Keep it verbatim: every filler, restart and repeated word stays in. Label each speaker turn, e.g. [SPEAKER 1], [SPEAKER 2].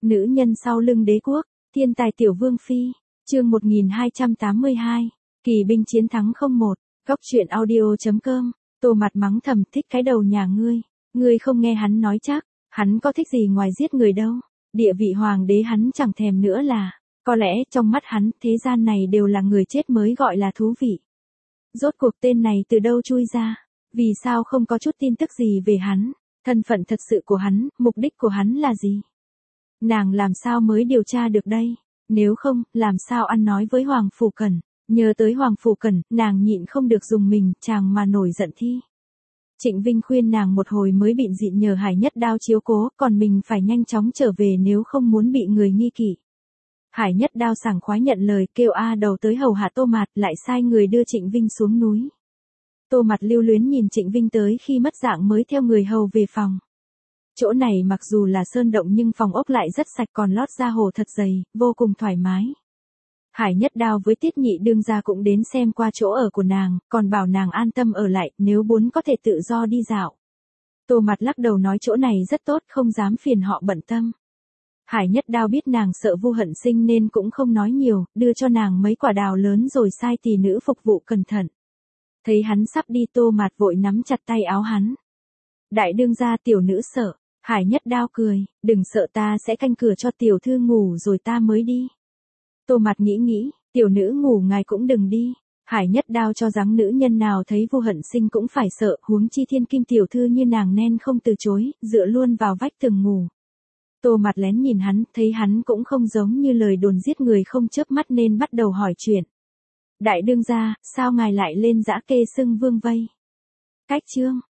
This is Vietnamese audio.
[SPEAKER 1] Nữ nhân sau lưng đế quốc, thiên tài tiểu vương phi, chương một nghìn hai trăm tám mươi hai, kỳ binh chiến thắng không một, góc truyện audio.com, Tô Mặt mắng thầm thích cái đầu nhà ngươi, ngươi không nghe hắn nói chắc, hắn có thích gì ngoài giết người đâu, địa vị hoàng đế hắn chẳng thèm nữa là, có lẽ trong mắt hắn thế gian này đều là người chết mới gọi là thú vị. Rốt cuộc tên này từ đâu chui ra, vì sao không có chút tin tức gì về hắn, thân phận thật sự của hắn, mục đích của hắn là gì? Nàng làm sao mới điều tra được đây? Nếu không, làm sao ăn nói với Hoàng Phủ Cẩn? Nhớ tới Hoàng Phủ Cẩn, nàng nhịn không được dùng mình, chàng mà nổi giận thi. Trịnh Vinh khuyên nàng một hồi mới bịn dịn nhờ Hải Nhất Đao chiếu cố, còn mình phải nhanh chóng trở về nếu không muốn bị người nghi kỵ. Hải Nhất Đao sảng khoái nhận lời, kêu A Đầu tới hầu hạ Tô Mạt, lại sai người đưa Trịnh Vinh xuống núi. Tô Mạt lưu luyến nhìn Trịnh Vinh tới khi mất dạng mới theo người hầu về phòng. Chỗ này mặc dù là sơn động nhưng phòng ốc lại rất sạch, còn lót da hồ thật dày, vô cùng thoải mái. Hải Nhất Đao với Tiết Nhị đương gia cũng đến xem qua chỗ ở của nàng, còn bảo nàng an tâm ở lại, nếu muốn có thể tự do đi dạo. Tô Mạt lắc đầu nói chỗ này rất tốt, không dám phiền họ bận tâm. Hải Nhất Đao biết nàng sợ Vu Hận Sinh nên cũng không nói nhiều, đưa cho nàng mấy quả đào lớn rồi sai tỳ nữ phục vụ cẩn thận. Thấy hắn sắp đi, Tô Mạt vội nắm chặt tay áo hắn. Đại đương gia, tiểu nữ sợ. Hải Nhất Đao cười, đừng sợ, ta sẽ canh cửa cho tiểu thư ngủ rồi ta mới đi. Tô Mạt nghĩ nghĩ, tiểu nữ ngủ ngài cũng đừng đi. Hải Nhất Đao cho rằng nữ nhân nào thấy Vu Hận Sinh cũng phải sợ, huống chi thiên kim tiểu thư như nàng nên không từ chối, dựa luôn vào vách tường ngủ. Tô Mạt lén nhìn hắn, thấy hắn cũng không giống như lời đồn giết người không chớp mắt nên bắt đầu hỏi chuyện. Đại đương gia, sao ngài lại lên dã kê xưng vương vây? Cách chương,